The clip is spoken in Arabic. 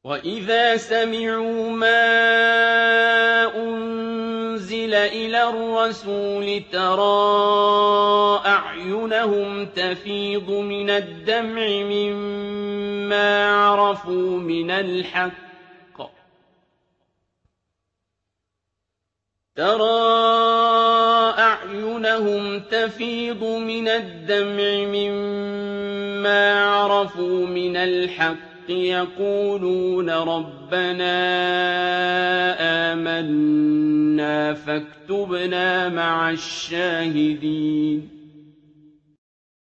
وَإِذَا سَمِعُوا مَا أُنزِلَ إِلَى الرَّسُولِ تَرَىٰ أَعْيُنَهُمْ تَفِيضُ مِنَ الدَّمْعِ مِمَّا عَرَفُوا مِنَ الْحَقِّ يَقُولُونَ رَبَّنَا آمَنَّا فَاكْتُبْنَا مَعَ الشَّاهِدِينَ